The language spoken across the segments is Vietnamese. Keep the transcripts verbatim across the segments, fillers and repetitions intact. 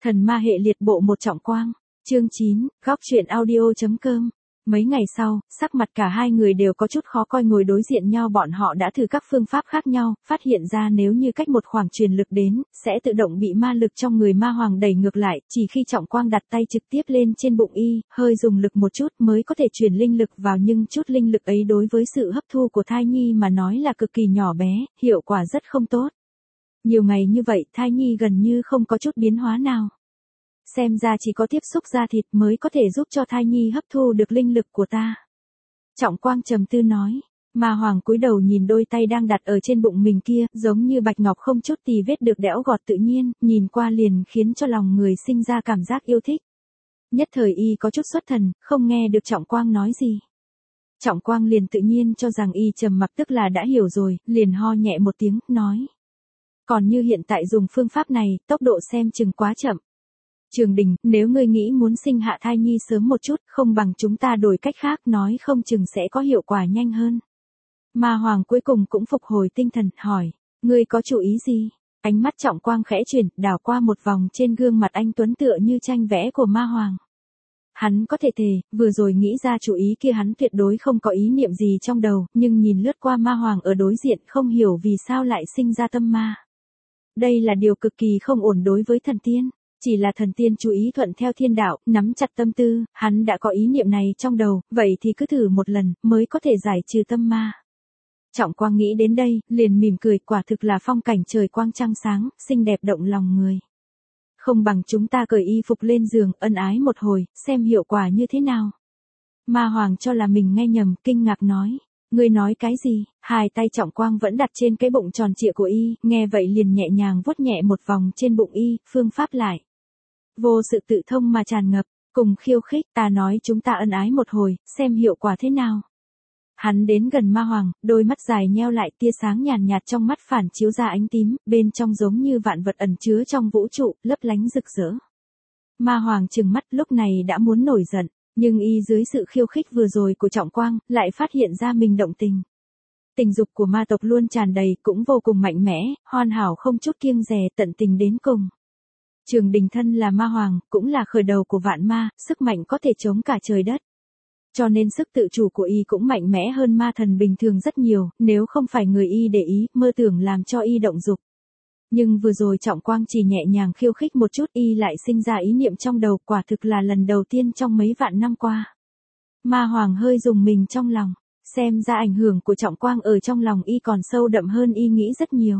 Thần ma hệ liệt bộ một Trọng Quang. Chương chín, góc truyện audio.com. Mấy ngày sau, sắc mặt cả hai người đều có chút khó coi, ngồi đối diện nhau. Bọn họ đã thử các phương pháp khác nhau, phát hiện ra nếu như cách một khoảng truyền lực đến, sẽ tự động bị ma lực trong người ma hoàng đẩy ngược lại. Chỉ khi Trọng Quang đặt tay trực tiếp lên trên bụng y, hơi dùng lực một chút mới có thể truyền linh lực vào, nhưng chút linh lực ấy đối với sự hấp thu của thai nhi mà nói là cực kỳ nhỏ bé, hiệu quả rất không tốt. Nhiều ngày như vậy, thai nhi gần như không có chút biến hóa nào. Xem ra chỉ có tiếp xúc da thịt mới có thể giúp cho thai nhi hấp thu được linh lực của ta. Trọng Quang trầm tư nói. Ma hoàng cúi đầu nhìn đôi tay đang đặt ở trên bụng mình kia, giống như bạch ngọc không chút tì vết được đẽo gọt tự nhiên, nhìn qua liền khiến cho lòng người sinh ra cảm giác yêu thích. Nhất thời y có chút xuất thần, không nghe được Trọng Quang nói gì. Trọng Quang liền tự nhiên cho rằng y trầm mặc tức là đã hiểu rồi, liền ho nhẹ một tiếng, nói. Còn như hiện tại dùng phương pháp này, tốc độ xem chừng quá chậm. Trường Đình, nếu ngươi nghĩ muốn sinh hạ thai nhi sớm một chút, không bằng chúng ta đổi cách khác, nói không chừng sẽ có hiệu quả nhanh hơn. Ma hoàng cuối cùng cũng phục hồi tinh thần, hỏi, ngươi có chủ ý gì? Ánh mắt Trọng Quang khẽ chuyển, đảo qua một vòng trên gương mặt anh tuấn tựa như tranh vẽ của ma hoàng. Hắn có thể thề, vừa rồi nghĩ ra chủ ý kia hắn tuyệt đối không có ý niệm gì trong đầu, nhưng nhìn lướt qua ma hoàng ở đối diện không hiểu vì sao lại sinh ra tâm ma. Đây là điều cực kỳ không ổn đối với thần tiên. Chỉ là thần tiên chú ý thuận theo thiên đạo, nắm chặt tâm tư, hắn đã có ý niệm này trong đầu, vậy thì cứ thử một lần, mới có thể giải trừ tâm ma. Trọng Quang nghĩ đến đây, liền mỉm cười, quả thực là phong cảnh trời quang trăng sáng, xinh đẹp động lòng người. Không bằng chúng ta cởi y phục lên giường, ân ái một hồi, xem hiệu quả như thế nào. Ma hoàng cho là mình nghe nhầm, kinh ngạc nói. Ngươi nói cái gì? Hai tay Trọng Quang vẫn đặt trên cái bụng tròn trịa của y, nghe vậy liền nhẹ nhàng vuốt nhẹ một vòng trên bụng y, phương pháp lại. Vô sự tự thông mà tràn ngập, cùng khiêu khích, ta nói chúng ta ân ái một hồi, xem hiệu quả thế nào. Hắn đến gần ma hoàng, đôi mắt dài nheo lại, tia sáng nhàn nhạt trong mắt phản chiếu ra ánh tím, bên trong giống như vạn vật ẩn chứa trong vũ trụ, lấp lánh rực rỡ. Ma hoàng trừng mắt lúc này đã muốn nổi giận, nhưng y dưới sự khiêu khích vừa rồi của Trọng Quang, lại phát hiện ra mình động tình. Tình dục của ma tộc luôn tràn đầy, cũng vô cùng mạnh mẽ, hoàn hảo không chút kiêng dè, tận tình đến cùng. Trường Đình thân là ma hoàng, cũng là khởi đầu của vạn ma, sức mạnh có thể chống cả trời đất. Cho nên sức tự chủ của y cũng mạnh mẽ hơn ma thần bình thường rất nhiều, nếu không phải người y để ý, mơ tưởng làm cho y động dục. Nhưng vừa rồi Trọng Quang chỉ nhẹ nhàng khiêu khích một chút, y lại sinh ra ý niệm trong đầu, quả thực là lần đầu tiên trong mấy vạn năm qua. Ma hoàng hơi rùng mình trong lòng, xem ra ảnh hưởng của Trọng Quang ở trong lòng y còn sâu đậm hơn y nghĩ rất nhiều.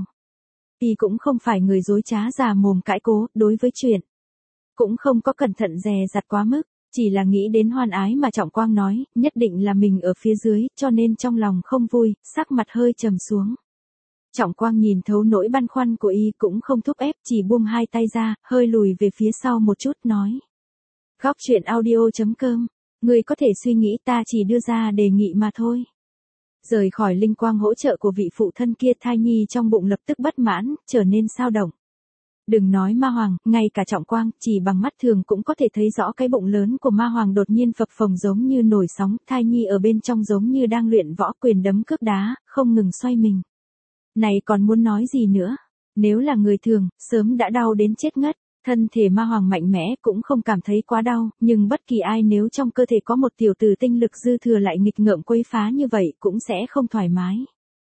Y cũng không phải người dối trá già mồm cãi cố, đối với chuyện. Cũng không có cẩn thận dè dặt quá mức, chỉ là nghĩ đến hoan ái mà Trọng Quang nói, nhất định là mình ở phía dưới, cho nên trong lòng không vui, sắc mặt hơi trầm xuống. Trọng Quang nhìn thấu nỗi băn khoăn của y cũng không thúc ép, chỉ buông hai tay ra, hơi lùi về phía sau một chút, nói. Góc truyện audio.com, người có thể suy nghĩ, ta chỉ đưa ra đề nghị mà thôi. Rời khỏi linh quang hỗ trợ của vị phụ thân kia, thai nhi trong bụng lập tức bất mãn, trở nên sao động. Đừng nói ma hoàng, ngay cả Trọng Quang, chỉ bằng mắt thường cũng có thể thấy rõ cái bụng lớn của ma hoàng đột nhiên phập phồng giống như nổi sóng, thai nhi ở bên trong giống như đang luyện võ, quyền đấm cước đá, không ngừng xoay mình. Này còn muốn nói gì nữa? Nếu là người thường, sớm đã đau đến chết ngất. Thân thể ma hoàng mạnh mẽ cũng không cảm thấy quá đau, nhưng bất kỳ ai nếu trong cơ thể có một tiểu tử tinh lực dư thừa lại nghịch ngợm quấy phá như vậy cũng sẽ không thoải mái.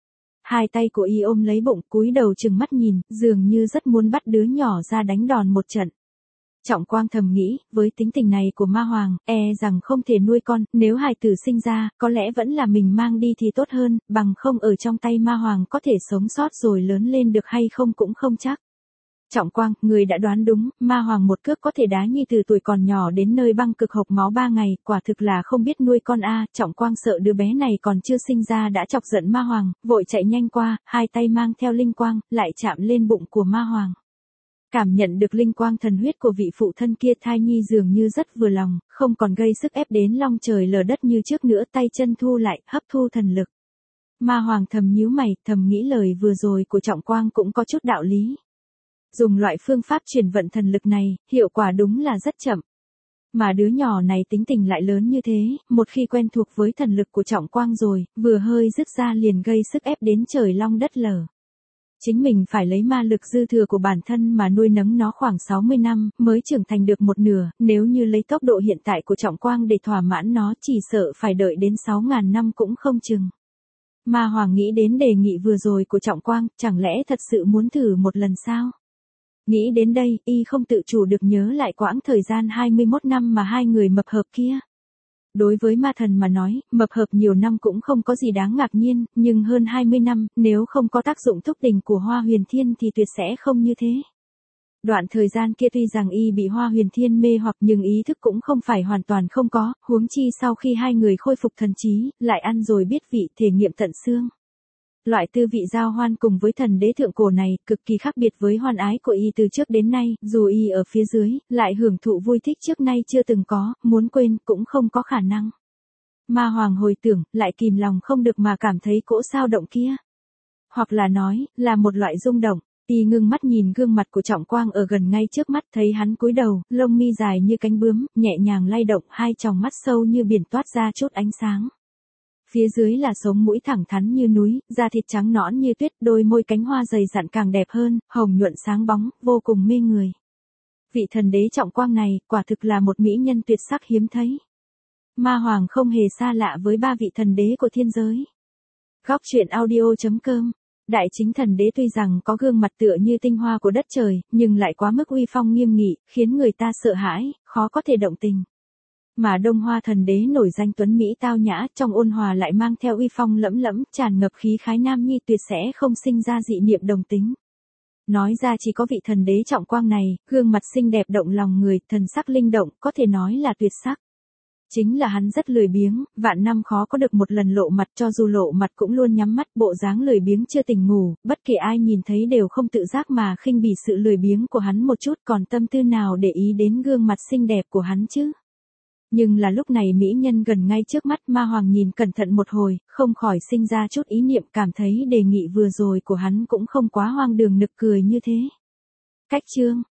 Hai tay của y ôm lấy bụng, cúi đầu trừng mắt nhìn, dường như rất muốn bắt đứa nhỏ ra đánh đòn một trận. Trọng Quang thầm nghĩ, với tính tình này của ma hoàng, e rằng không thể nuôi con, nếu hài tử sinh ra, có lẽ vẫn là mình mang đi thì tốt hơn, bằng không ở trong tay ma hoàng có thể sống sót rồi lớn lên được hay không cũng không chắc. Trọng Quang, người đã đoán đúng, ma hoàng một cước có thể đá nhi từ tuổi còn nhỏ đến nơi băng cực hộc máu ba ngày, quả thực là không biết nuôi con a. Trọng Quang sợ đứa bé này còn chưa sinh ra đã chọc giận ma hoàng, vội chạy nhanh qua, hai tay mang theo linh quang, lại chạm lên bụng của ma hoàng. Cảm nhận được linh quang thần huyết của vị phụ thân kia, thai nhi dường như rất vừa lòng, không còn gây sức ép đến long trời lở đất như trước nữa, tay chân thu lại, hấp thu thần lực. Ma hoàng thầm nhíu mày, thầm nghĩ lời vừa rồi của Trọng Quang cũng có chút đạo lý. Dùng loại phương pháp truyền vận thần lực này, hiệu quả đúng là rất chậm. Mà đứa nhỏ này tính tình lại lớn như thế, một khi quen thuộc với thần lực của Trọng Quang rồi, vừa hơi dứt ra liền gây sức ép đến trời long đất lở. Chính mình phải lấy ma lực dư thừa của bản thân mà nuôi nấng nó khoảng sáu mươi năm, mới trưởng thành được một nửa, nếu như lấy tốc độ hiện tại của Trọng Quang để thỏa mãn nó chỉ sợ phải đợi đến sáu ngàn năm cũng không chừng. Ma Hoàng nghĩ đến đề nghị vừa rồi của Trọng Quang, chẳng lẽ thật sự muốn thử một lần sao? Nghĩ đến đây, y không tự chủ được nhớ lại quãng thời gian hai mươi mốt năm mà hai người mập hợp kia. Đối với ma thần mà nói, mập hợp nhiều năm cũng không có gì đáng ngạc nhiên, nhưng hơn hai mươi năm, nếu không có tác dụng thúc đỉnh của Hoa Huyền Thiên thì tuyệt sẽ không như thế. Đoạn thời gian kia tuy rằng y bị Hoa Huyền Thiên mê hoặc nhưng ý thức cũng không phải hoàn toàn không có, huống chi sau khi hai người khôi phục thần trí, lại ăn rồi biết vị thể nghiệm tận xương. Loại tư vị giao hoan cùng với thần đế thượng cổ này, cực kỳ khác biệt với hoan ái của y từ trước đến nay, dù y ở phía dưới, lại hưởng thụ vui thích trước nay chưa từng có, muốn quên cũng không có khả năng. Ma Hoàng hồi tưởng, lại kìm lòng không được mà cảm thấy cỗ sao động kia. Hoặc là nói, là một loại rung động. Y ngưng mắt nhìn gương mặt của Trọng Quang ở gần ngay trước mắt, thấy hắn cúi đầu, lông mi dài như cánh bướm, nhẹ nhàng lay động, hai tròng mắt sâu như biển toát ra chút ánh sáng. Phía dưới là sống mũi thẳng thắn như núi, da thịt trắng nõn như tuyết, đôi môi cánh hoa dày dặn càng đẹp hơn, hồng nhuận sáng bóng, vô cùng mê người. Vị thần đế Trọng Quang này, quả thực là một mỹ nhân tuyệt sắc hiếm thấy. Ma Hoàng không hề xa lạ với ba vị thần đế của thiên giới. Góc truyện audio chấm com. Đại chính thần đế tuy rằng có gương mặt tựa như tinh hoa của đất trời, nhưng lại quá mức uy phong nghiêm nghị, khiến người ta sợ hãi, khó có thể động tình. Mà Đông Hoa thần đế nổi danh tuấn mỹ tao nhã, trong ôn hòa lại mang theo uy phong lẫm lẫm, tràn ngập khí khái nam nhi, tuyệt sẽ không sinh ra dị niệm đồng tính. Nói ra chỉ có vị thần đế Trọng Quang này, gương mặt xinh đẹp động lòng người, thần sắc linh động, có thể nói là tuyệt sắc. Chính là hắn rất lười biếng, vạn năm khó có được một lần lộ mặt, cho dù lộ mặt cũng luôn nhắm mắt, bộ dáng lười biếng chưa tỉnh ngủ, bất kỳ ai nhìn thấy đều không tự giác mà khinh bỉ sự lười biếng của hắn một chút, còn tâm tư nào để ý đến gương mặt xinh đẹp của hắn chứ. Nhưng là lúc này mỹ nhân gần ngay trước mắt, Ma Hoàng nhìn cẩn thận một hồi, không khỏi sinh ra chút ý niệm, cảm thấy đề nghị vừa rồi của hắn cũng không quá hoang đường nực cười như thế. Cách chương